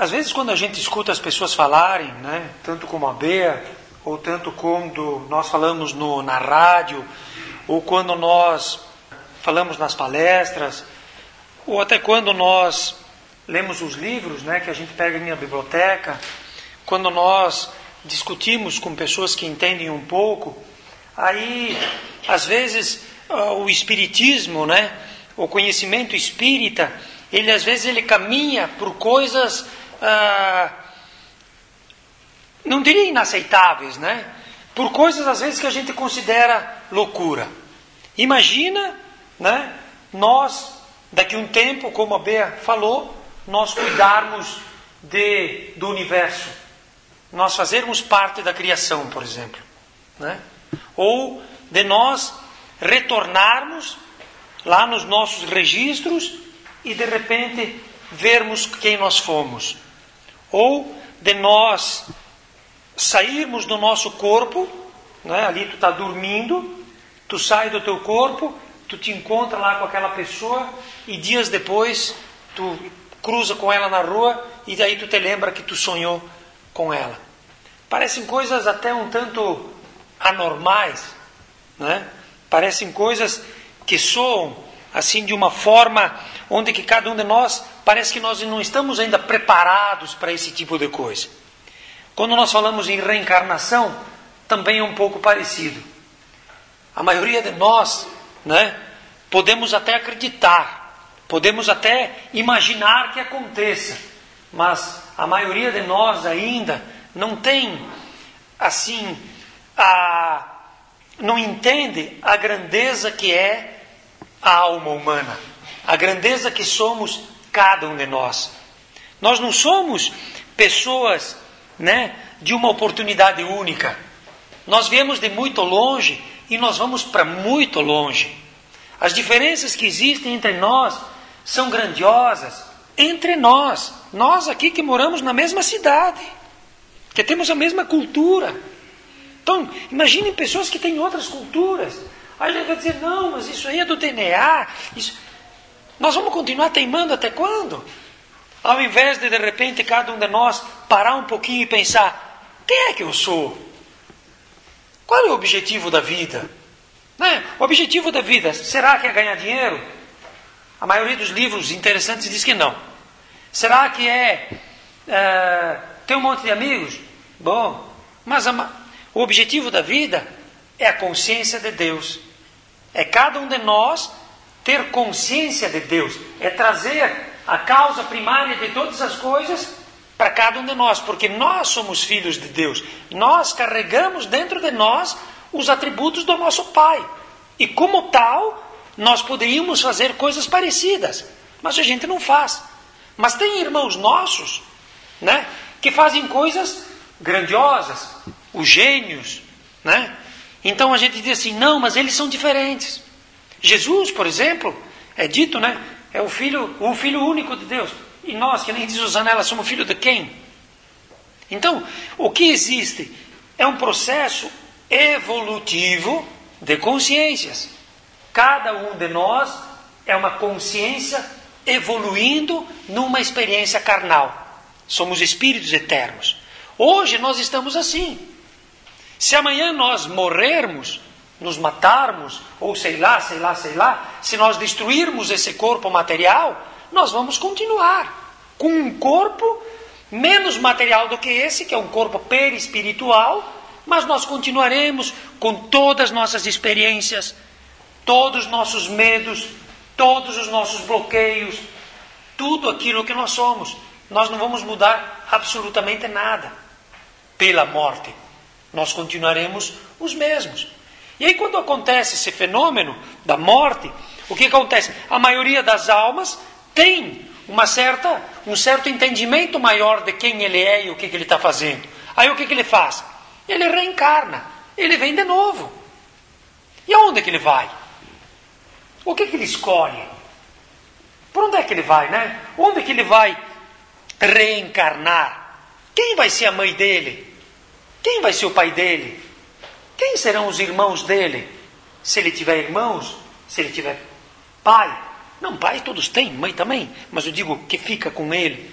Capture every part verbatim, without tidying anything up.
Às vezes quando a gente escuta as pessoas falarem, né, tanto como a Bea, ou tanto quando nós falamos no, na rádio, ou quando nós falamos nas palestras, ou até quando nós lemos os livros, né, que a gente pega em a biblioteca, quando nós discutimos com pessoas que entendem um pouco, aí às vezes o espiritismo, né, o conhecimento espírita, ele às vezes ele caminha por coisas, ah, não diria inaceitáveis, né, por coisas às vezes que a gente considera loucura. Imagina, né, nós daqui a um tempo, como a Bea falou, nós cuidarmos de, do universo, nós fazermos parte da criação, por exemplo, né? Ou de nós retornarmos lá nos nossos registros e de repente vermos quem nós fomos, ou de nós sairmos do nosso corpo, né? Ali tu está dormindo, tu sai do teu corpo, tu te encontra lá com aquela pessoa e dias depois tu cruza com ela na rua e daí tu te lembra que tu sonhou com ela. Parecem coisas até um tanto anormais, né? Parecem coisas que soam assim de uma forma onde que cada um de nós parece que nós não estamos ainda preparados para esse tipo de coisa. Quando nós falamos em reencarnação, também é um pouco parecido. A maioria de nós, né, podemos até acreditar, podemos até imaginar que aconteça, mas a maioria de nós ainda não tem, assim, a, não entende a grandeza que é a alma humana, a grandeza que somos cada um de nós. Nós não somos pessoas, né, de uma oportunidade única. Nós viemos de muito longe e nós vamos para muito longe. As diferenças que existem entre nós são grandiosas. Entre nós, nós aqui que moramos na mesma cidade, que temos a mesma cultura. Então, imaginem pessoas que têm outras culturas. Aí a gente vai dizer, não, mas isso aí é do D N A. Isso... Nós vamos continuar teimando até quando? Ao invés de, de repente, cada um de nós parar um pouquinho e pensar, quem é que eu sou? Qual é o objetivo da vida? Né? O objetivo da vida, será que é ganhar dinheiro? A maioria dos livros interessantes diz que não. Será que é, é ter um monte de amigos? Bom, mas a, o objetivo da vida é a consciência de Deus. É cada um de nós ter consciência de Deus. É trazer a causa primária de todas as coisas para cada um de nós. Porque nós somos filhos de Deus. Nós carregamos dentro de nós os atributos do nosso Pai. E como tal, nós poderíamos fazer coisas parecidas. Mas a gente não faz. Mas tem irmãos nossos, né, que fazem coisas grandiosas. Os gênios, né? Então a gente diz assim, não, mas eles são diferentes. Jesus, por exemplo, é dito, né, é o filho, o filho único de Deus. E nós, que nem diz Zanella, somos filho de quem? Então, o que existe é um processo evolutivo de consciências. Cada um de nós é uma consciência evoluindo numa experiência carnal. Somos espíritos eternos. Hoje nós estamos assim. Se amanhã nós morrermos, nos matarmos, ou sei lá, sei lá, sei lá, se nós destruirmos esse corpo material, nós vamos continuar com um corpo menos material do que esse, que é um corpo perispiritual, mas nós continuaremos com todas as nossas experiências, todos os nossos medos, todos os nossos bloqueios, tudo aquilo que nós somos. Nós não vamos mudar absolutamente nada pela morte. Nós continuaremos os mesmos. E aí quando acontece esse fenômeno da morte, o que acontece? A maioria das almas tem uma certa, um certo entendimento maior de quem ele é e o que, que ele está fazendo. Aí o que, que ele faz? Ele reencarna, ele vem de novo. E aonde que ele vai? O que, que ele escolhe? Por onde é que ele vai, né? Onde que ele vai reencarnar? Quem vai ser a mãe dele? Quem vai ser o pai dele? Quem serão os irmãos dele? Se ele tiver irmãos, se ele tiver pai. Não, pai todos têm, mãe também. Mas eu digo que fica com ele.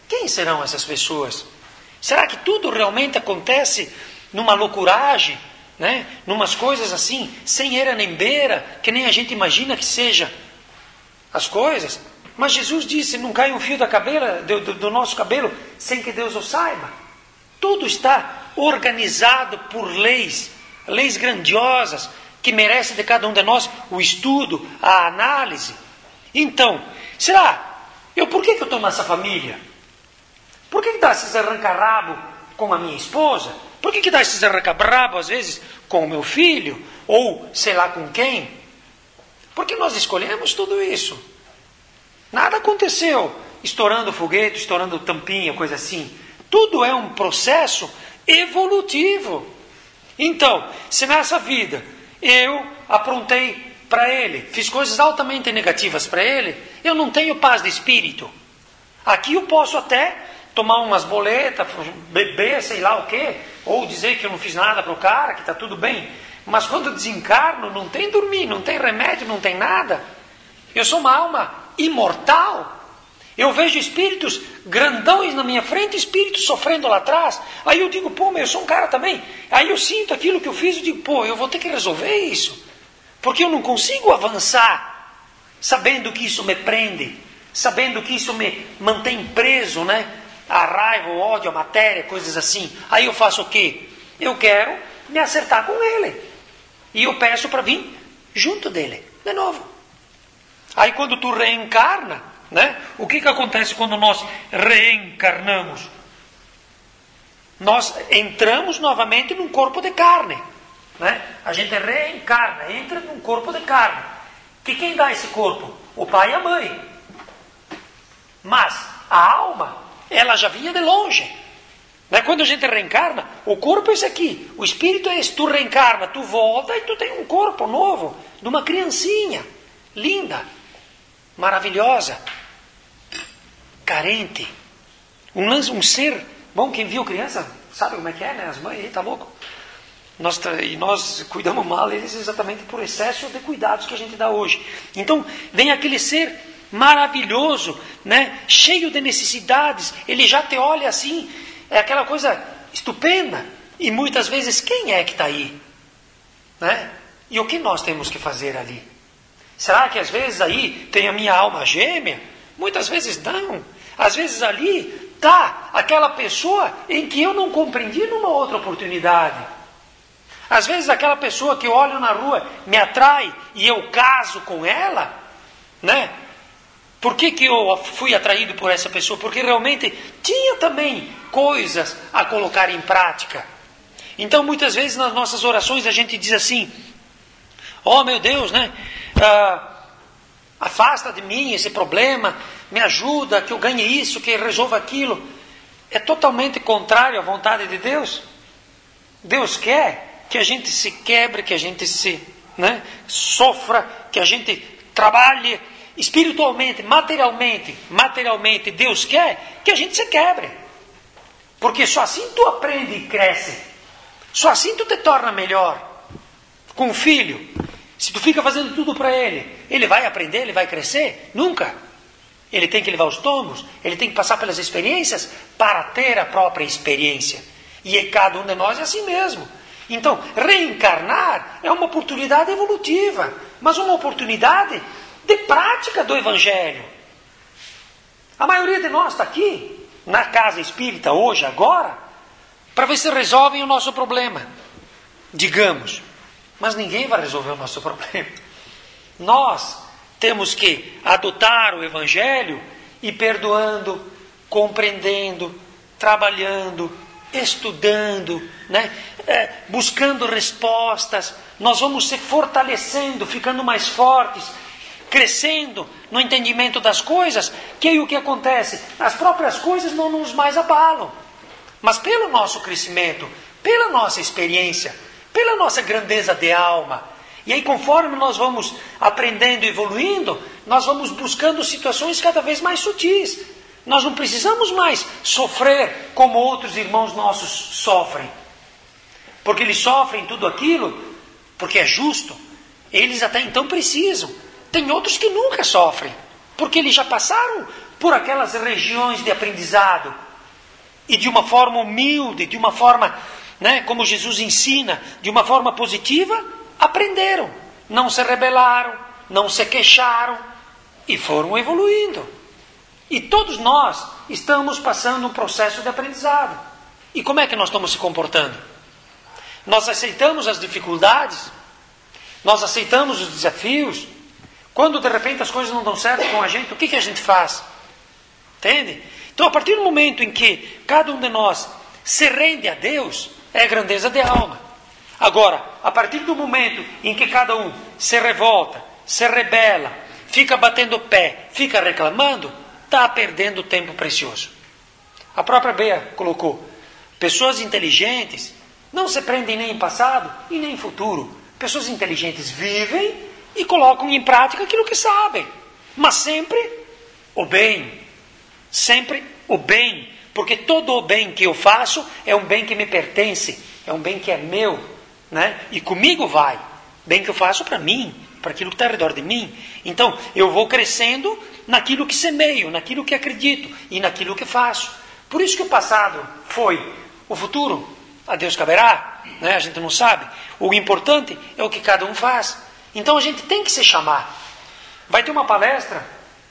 Quem serão essas pessoas? Será que tudo realmente acontece numa loucuragem, né? Numas coisas assim, sem era nem beira, que nem a gente imagina que seja as coisas? Mas Jesus disse, não cai um fio da cabela, do, do, do nosso cabelo sem que Deus o saiba. Tudo está organizado por leis, leis grandiosas, que merecem de cada um de nós o estudo, a análise. Então, será, eu por que, que eu estou nessa família? Por que, que dá esses arranca-rabo com a minha esposa? Por que, que dá esses arranca-rabo, às vezes, com o meu filho? Ou sei lá com quem? Porque nós escolhemos tudo isso. Nada aconteceu estourando foguete, estourando tampinha, coisa assim. Tudo é um processo evolutivo. Então, se nessa vida eu aprontei para ele, fiz coisas altamente negativas para ele, eu não tenho paz de espírito. Aqui eu posso até tomar umas boletas, beber, sei lá o quê, ou dizer que eu não fiz nada para o cara, que está tudo bem. Mas quando desencarno, não tem dormir, não tem remédio, não tem nada. Eu sou uma alma imortal. Eu vejo espíritos grandões na minha frente, espíritos sofrendo lá atrás. Aí eu digo, pô, mas eu sou um cara também. Aí eu sinto aquilo que eu fiz e digo, pô, eu vou ter que resolver isso. Porque eu não consigo avançar sabendo que isso me prende, sabendo que isso me mantém preso, né? A raiva, o ódio, a matéria, coisas assim. Aí eu faço o quê? Eu quero me acertar com ele. E eu peço para vir junto dele, de novo. Aí quando tu reencarna, né? O que, que acontece quando nós reencarnamos? Nós entramos novamente num corpo de carne, né? A gente reencarna, entra num corpo de carne. Que quem dá esse corpo? O pai e a mãe. Mas a alma, ela já vinha de longe, né? Quando a gente reencarna, o corpo é esse aqui, o espírito é esse. Tu reencarna, tu volta e tu tem um corpo novo, de uma criancinha, linda, maravilhosa, carente, um, um ser, bom, quem viu criança sabe como é que é, né? As mães, aí tá louco. Nós, e nós cuidamos mal eles exatamente por excesso de cuidados que a gente dá hoje. Então, vem aquele ser maravilhoso, né? Cheio de necessidades, ele já te olha assim, é aquela coisa estupenda, e muitas vezes quem é que está aí? Né? E o que nós temos que fazer ali? Será que às vezes aí tem a minha alma gêmea? Muitas vezes não. Às vezes ali está aquela pessoa em que eu não compreendi numa outra oportunidade. Às vezes aquela pessoa que eu olho na rua me atrai e eu caso com ela, né? Por que, que eu fui atraído por essa pessoa? Porque realmente tinha também coisas a colocar em prática. Então muitas vezes nas nossas orações a gente diz assim, oh meu Deus, né? Ah, afasta de mim esse problema, me ajuda, que eu ganhe isso, que eu resolva aquilo. É totalmente contrário à vontade de Deus. Deus quer que a gente se quebre, que a gente se, né, sofra, que a gente trabalhe espiritualmente, materialmente. Materialmente, Deus quer que a gente se quebre. Porque só assim tu aprende e cresce. Só assim tu te torna melhor. Com o filho, se tu fica fazendo tudo para ele, ele vai aprender, ele vai crescer? Nunca. Ele tem que levar os tombos, ele tem que passar pelas experiências para ter a própria experiência. E cada um de nós é assim mesmo. Então, reencarnar é uma oportunidade evolutiva, mas uma oportunidade de prática do Evangelho. A maioria de nós está aqui, na casa espírita, hoje, agora, para ver se resolvem o nosso problema. Digamos. Mas ninguém vai resolver o nosso problema. Nós temos que adotar o Evangelho e perdoando, compreendendo, trabalhando, estudando, né? É, buscando respostas. Nós vamos se fortalecendo, ficando mais fortes, crescendo no entendimento das coisas, que aí o que acontece? As próprias coisas não nos mais abalam. Mas pelo nosso crescimento, pela nossa experiência, pela nossa grandeza de alma. E aí conforme nós vamos aprendendo e evoluindo, nós vamos buscando situações cada vez mais sutis. Nós não precisamos mais sofrer como outros irmãos nossos sofrem. Porque eles sofrem tudo aquilo, porque é justo. Eles até então precisam. Tem outros que nunca sofrem, porque eles já passaram por aquelas regiões de aprendizado e de uma forma humilde, de uma forma, né, como Jesus ensina, de uma forma positiva, aprenderam, não se rebelaram, não se queixaram e foram evoluindo. E todos nós estamos passando um processo de aprendizado. E como é que nós estamos se comportando? Nós aceitamos as dificuldades? Nós aceitamos os desafios? Quando de repente as coisas não dão certo com a gente, o que, que a gente faz? Entende? Então, a partir do momento em que cada um de nós se rende a Deus, é grandeza de alma. Agora, a partir do momento em que cada um se revolta, se rebela, fica batendo o pé, fica reclamando, está perdendo tempo precioso. A própria Bea colocou, pessoas inteligentes não se prendem nem em passado e nem em futuro. Pessoas inteligentes vivem e colocam em prática aquilo que sabem, mas sempre o bem, sempre o bem, porque todo o bem que eu faço é um bem que me pertence, é um bem que é meu, né? E comigo vai, bem que eu faço para mim, para aquilo que está ao redor de mim. Então, eu vou crescendo naquilo que semeio, naquilo que acredito e naquilo que faço. Por isso que o passado foi, o futuro, a Deus caberá, né? A gente não sabe. O importante é o que cada um faz. Então, a gente tem que se chamar. Vai ter uma palestra,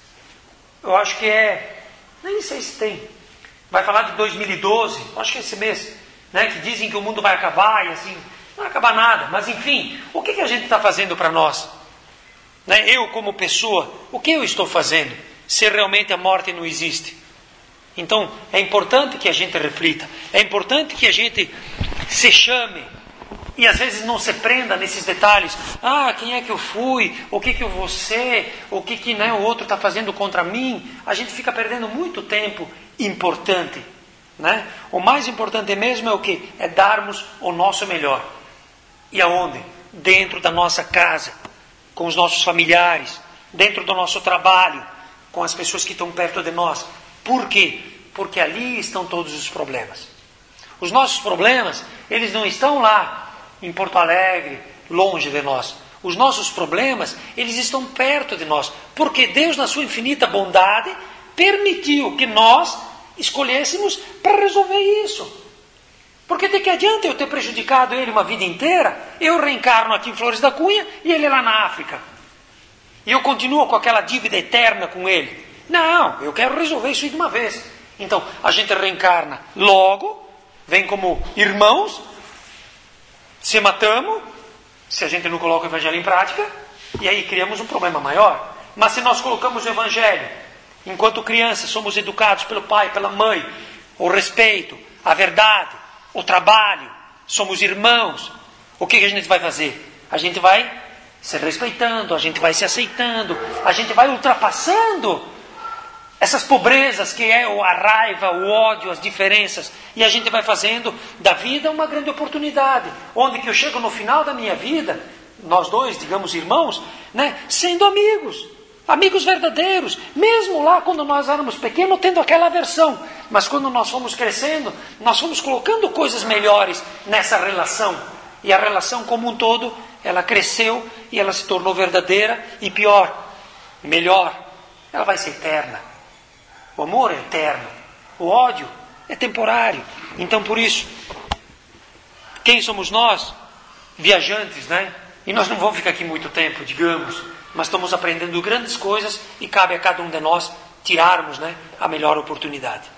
eu acho que é, nem sei se tem, vai falar de dois mil e doze, acho que é esse mês, né? Que dizem que o mundo vai acabar e assim, não vai acabar nada. Mas, enfim, o que, que a gente está fazendo para nós? Né? Eu, como pessoa, o que eu estou fazendo se realmente a morte não existe? Então, é importante que a gente reflita, é importante que a gente se chame e às vezes não se prenda nesses detalhes. Ah, quem é que eu fui? O que que eu vou ser? O que que, né, o outro está fazendo contra mim? A gente fica perdendo muito tempo importante, né? O mais importante mesmo é o quê? É darmos o nosso melhor. E aonde? Dentro da nossa casa, com os nossos familiares, dentro do nosso trabalho, com as pessoas que estão perto de nós. Por quê? Porque ali estão todos os problemas. Os nossos problemas, eles não estão lá em Porto Alegre, longe de nós. Os nossos problemas, eles estão perto de nós. Porque Deus, na sua infinita bondade, permitiu que nós escolhêssemos para resolver isso. Porque de que adianta eu ter prejudicado ele uma vida inteira, eu reencarno aqui em Flores da Cunha e ele lá na África. E eu continuo com aquela dívida eterna com ele. Não, eu quero resolver isso de uma vez. Então, a gente reencarna logo, vem como irmãos, se matamos, se a gente não coloca o Evangelho em prática, e aí criamos um problema maior. Mas se nós colocamos o Evangelho, enquanto crianças somos educados pelo pai, pela mãe, o respeito, a verdade, o trabalho, somos irmãos, o que a gente vai fazer? A gente vai se respeitando, a gente vai se aceitando, a gente vai ultrapassando essas pobrezas que é a raiva, o ódio, as diferenças, e a gente vai fazendo da vida uma grande oportunidade, onde que eu chego no final da minha vida, nós dois, digamos irmãos, né, sendo amigos, amigos verdadeiros, mesmo lá quando nós éramos pequenos, tendo aquela aversão, mas quando nós fomos crescendo, nós fomos colocando coisas melhores nessa relação, e a relação como um todo, ela cresceu e ela se tornou verdadeira, e pior, melhor, ela vai ser eterna. O amor é eterno, o ódio é temporário. Então, por isso, quem somos nós? Viajantes, né? E nós não vamos ficar aqui muito tempo, digamos, mas estamos aprendendo grandes coisas e cabe a cada um de nós tirarmos, né, a melhor oportunidade.